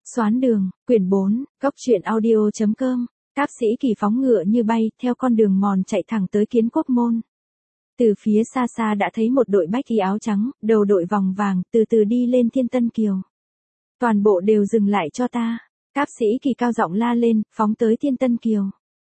Xoán đường, quyển 4, góc truyện audio.com, Cáp Sĩ Kỳ phóng ngựa như bay, theo con đường mòn chạy thẳng tới Kiến Quốc môn. Từ phía xa xa đã thấy một đội bách y áo trắng, đầu đội vòng vàng, từ từ đi lên Thiên Tân Kiều. Toàn bộ đều dừng lại cho ta. Cáp Sĩ Kỳ cao giọng la lên, phóng tới Thiên Tân Kiều.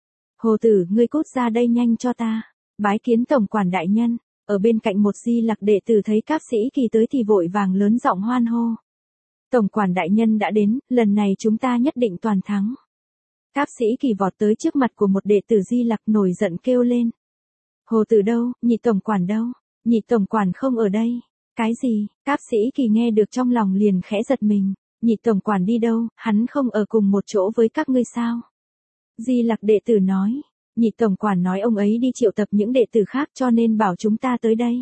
Hồ tử, ngươi cút ra đây nhanh cho ta. Bái kiến tổng quản đại nhân. Ở bên cạnh một Di Lặc đệ tử thấy Cáp Sĩ Kỳ tới thì vội vàng lớn giọng hoan hô. Tổng quản đại nhân đã đến, lần này chúng ta nhất định toàn thắng. Cáp Sĩ Kỳ vọt tới trước mặt của một đệ tử Di Lặc nổi giận kêu lên. Hồ tử đâu, nhị tổng quản đâu, nhị tổng quản không ở đây. Cái gì? Cáp Sĩ Kỳ nghe được trong lòng liền khẽ giật mình. Nhị tổng quản đi đâu, hắn không ở cùng một chỗ với các ngươi sao? Di Lặc đệ tử nói. Nhị tổng quản nói ông ấy đi triệu tập những đệ tử khác cho nên bảo chúng ta tới đây.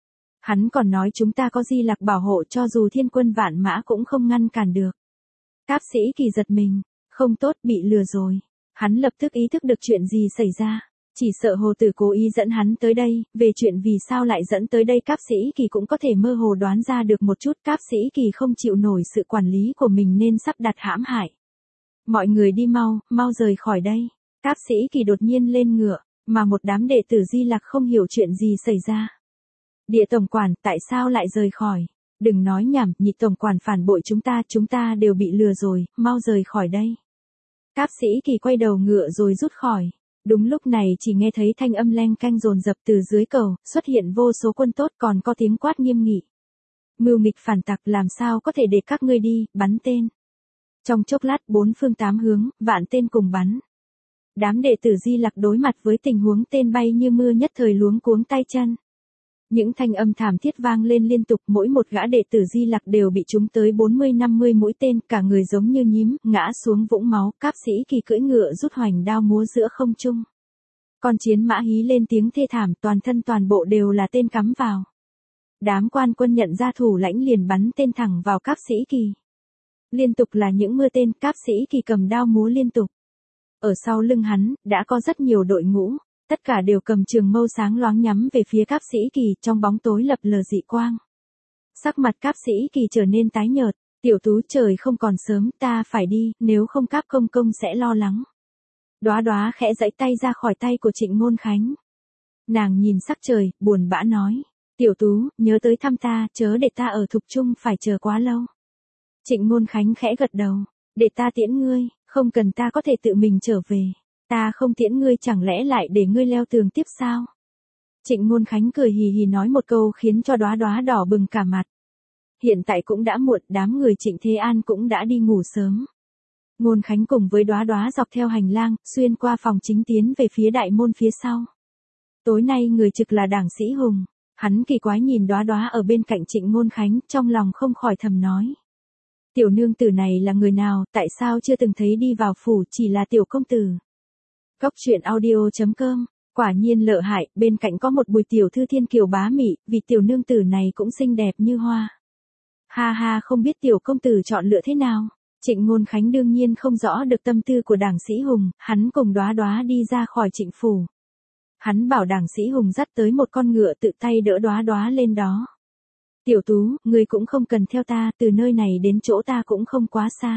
Hắn còn nói chúng ta có Di Lặc bảo hộ cho dù thiên quân vạn mã cũng không ngăn cản được. Cáp Sĩ Kỳ giật mình, không tốt, bị lừa rồi. Hắn lập tức ý thức được chuyện gì xảy ra. Chỉ sợ hồ tử cố ý dẫn hắn tới đây, về chuyện vì sao lại dẫn tới đây Cáp Sĩ Kỳ cũng có thể mơ hồ đoán ra được một chút. Cáp Sĩ Kỳ không chịu nổi sự quản lý của mình nên sắp đặt hãm hại. Mọi người đi mau, mau rời khỏi đây. Cáp Sĩ Kỳ đột nhiên lên ngựa, mà một đám đệ tử Di Lặc không hiểu chuyện gì xảy ra. Địa tổng quản, tại sao lại rời khỏi? Đừng nói nhảm, nhị tổng quản phản bội chúng ta đều bị lừa rồi, mau rời khỏi đây. Cáp Sĩ Kỳ quay đầu ngựa rồi rút khỏi. Đúng lúc này chỉ nghe thấy thanh âm leng canh dồn dập từ dưới cầu, xuất hiện vô số quân tốt còn có tiếng quát nghiêm nghị. Mưu nghịch phản tặc, làm sao có thể để các ngươi đi, bắn tên. Trong chốc lát bốn phương tám hướng, vạn tên cùng bắn. Đám đệ tử Di Lặc đối mặt với tình huống tên bay như mưa nhất thời luống cuống tay chân. Những thanh âm thảm thiết vang lên liên tục, mỗi một gã đệ tử Di Lặc đều bị trúng tới 40-50 mũi tên, cả người giống như nhím, ngã xuống vũng máu. Cáp Sĩ Kỳ cưỡi ngựa rút hoành đao múa giữa không trung. Con chiến mã hí lên tiếng thê thảm, toàn thân toàn bộ đều là tên cắm vào. Đám quan quân nhận ra thủ lãnh liền bắn tên thẳng vào Cáp Sĩ Kỳ. Liên tục là những mưa tên, Cáp Sĩ Kỳ cầm đao múa liên tục. Ở sau lưng hắn, đã có rất nhiều đội ngũ, tất cả đều cầm trường mâu sáng loáng nhắm về phía Cáp Sĩ Kỳ, trong bóng tối lập lờ dị quang. Sắc mặt Cáp Sĩ Kỳ trở nên tái nhợt, tiểu tú, trời không còn sớm, ta phải đi, nếu không Cáp công công sẽ lo lắng. Đóa Đóa khẽ giãy tay ra khỏi tay của Trịnh Ngôn Khánh. Nàng nhìn sắc trời, buồn bã nói, tiểu tú, nhớ tới thăm ta, chớ để ta ở Thục Trung phải chờ quá lâu. Trịnh Ngôn Khánh khẽ gật đầu, để ta tiễn ngươi. Không cần, ta có thể tự mình trở về. Ta không tiễn ngươi chẳng lẽ lại để ngươi leo tường tiếp sao? Trịnh Ngôn Khánh cười hì hì nói một câu khiến cho Đóa Đóa đỏ bừng cả mặt. Hiện tại cũng đã muộn, đám người Trịnh Thế An cũng đã đi ngủ sớm. Ngôn Khánh cùng với Đóa Đóa dọc theo hành lang, xuyên qua phòng chính tiến về phía đại môn phía sau. Tối nay người trực là Đảng Sĩ Hùng. Hắn kỳ quái nhìn Đóa Đóa ở bên cạnh Trịnh Ngôn Khánh, trong lòng không khỏi thầm nói. Tiểu nương tử này là người nào, tại sao chưa từng thấy đi vào phủ, chỉ là tiểu công tử. Góc truyện audio.com, quả nhiên lợi hại, bên cạnh có một Bùi tiểu thư thiên kiều bá mị, vì tiểu nương tử này cũng xinh đẹp như hoa. Ha ha, không biết tiểu công tử chọn lựa thế nào. Trịnh Ngôn Khánh đương nhiên không rõ được tâm tư của Đảng Sĩ Hùng, hắn cùng Đóa Đóa đi ra khỏi Trịnh phủ. Hắn bảo Đảng Sĩ Hùng dắt tới một con ngựa tự tay đỡ Đóa Đóa lên đó. Tiểu tú, ngươi cũng không cần theo ta, từ nơi này đến chỗ ta cũng không quá xa.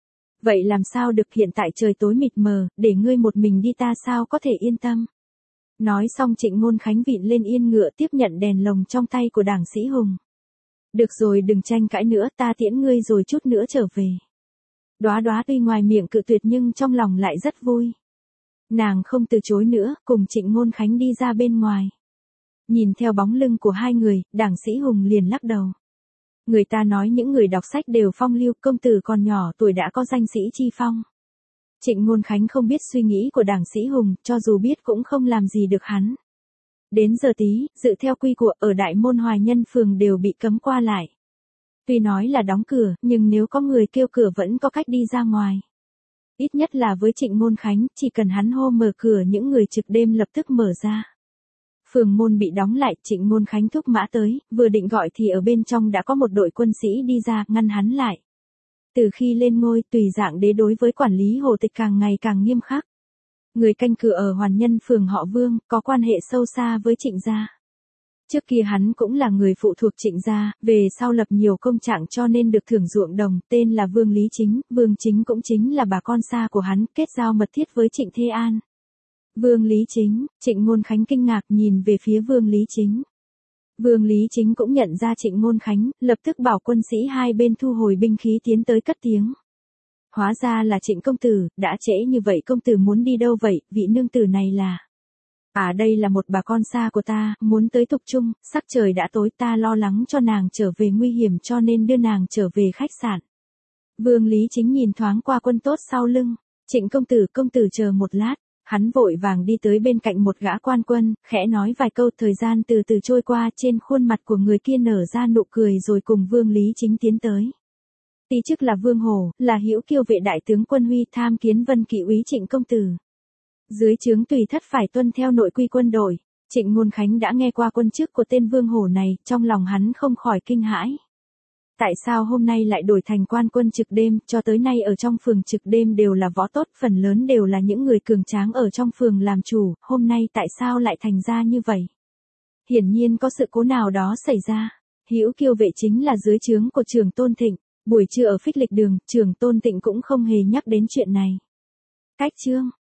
Vậy làm sao được, hiện tại trời tối mịt mờ, để ngươi một mình đi ta sao có thể yên tâm. Nói xong Trịnh Ngôn Khánh vịn lên yên ngựa tiếp nhận đèn lồng trong tay của Đảng Sĩ Hùng. Được rồi, đừng tranh cãi nữa, ta tiễn ngươi rồi chút nữa trở về. Đóa Đóa tuy ngoài miệng cự tuyệt nhưng trong lòng lại rất vui. Nàng không từ chối nữa, cùng Trịnh Ngôn Khánh đi ra bên ngoài. Nhìn theo bóng lưng của hai người, Đảng Sĩ Hùng liền lắc đầu. Người ta nói những người đọc sách đều phong lưu, công tử còn nhỏ tuổi đã có danh sĩ chi phong. Trịnh Ngôn Khánh không biết suy nghĩ của Đảng Sĩ Hùng, cho dù biết cũng không làm gì được hắn. Đến giờ tí, dự theo quy củ ở Đại Môn Hoài Nhân Phường đều bị cấm qua lại. Tuy nói là đóng cửa, nhưng nếu có người kêu cửa vẫn có cách đi ra ngoài. Ít nhất là với Trịnh Ngôn Khánh, chỉ cần hắn hô mở cửa những người trực đêm lập tức mở ra. Phường môn bị đóng lại, Trịnh Ngôn Khánh thúc mã tới, vừa định gọi thì ở bên trong đã có một đội quân sĩ đi ra, ngăn hắn lại. Từ khi lên ngôi, Tùy Dạng Đế đối với quản lý hồ tịch càng ngày càng nghiêm khắc. Người canh cửa ở Hoàn Nhân Phường họ Vương, có quan hệ sâu xa với Trịnh gia. Trước kia hắn cũng là người phụ thuộc Trịnh gia, về sau lập nhiều công trạng cho nên được thưởng ruộng đồng, tên là Vương Lý Chính, Vương Chính cũng chính là bà con xa của hắn, kết giao mật thiết với Trịnh Thê An. Vương Lý Chính, Trịnh Ngôn Khánh kinh ngạc nhìn về phía Vương Lý Chính. Vương Lý Chính cũng nhận ra Trịnh Ngôn Khánh, lập tức bảo quân sĩ hai bên thu hồi binh khí tiến tới cất tiếng. Hóa ra là Trịnh công tử, đã trễ như vậy công tử muốn đi đâu vậy, vị nương tử này là... đây là một bà con xa của ta, muốn tới Thục Trung, sắc trời đã tối ta lo lắng cho nàng trở về nguy hiểm cho nên đưa nàng trở về khách sạn. Vương Lý Chính nhìn thoáng qua quân tốt sau lưng, Trịnh công tử chờ một lát. Hắn vội vàng đi tới bên cạnh một gã quan quân, khẽ nói vài câu, thời gian từ từ trôi qua, trên khuôn mặt của người kia nở ra nụ cười rồi cùng Vương Lý Chính tiến tới. Ti chức là Vương Hổ, là Hữu Kiêu vệ đại tướng quân Huy, tham kiến Vân Kỵ úy Trịnh công tử. Dưới trướng tùy thất phải tuân theo nội quy quân đội. Trịnh Ngôn Khánh đã nghe qua quân chức của tên Vương Hổ này, trong lòng hắn không khỏi kinh hãi. Tại sao hôm nay lại đổi thành quan quân trực đêm, cho tới nay ở trong phường trực đêm đều là võ tốt, phần lớn đều là những người cường tráng ở trong phường làm chủ, hôm nay tại sao lại thành ra như vậy? Hiển nhiên có sự cố nào đó xảy ra. Hữu Kiêu vệ chính là dưới trướng của Trường Tôn Thịnh, buổi trưa ở Phích Lịch Đường, Trường Tôn Thịnh cũng không hề nhắc đến chuyện này. Cách chương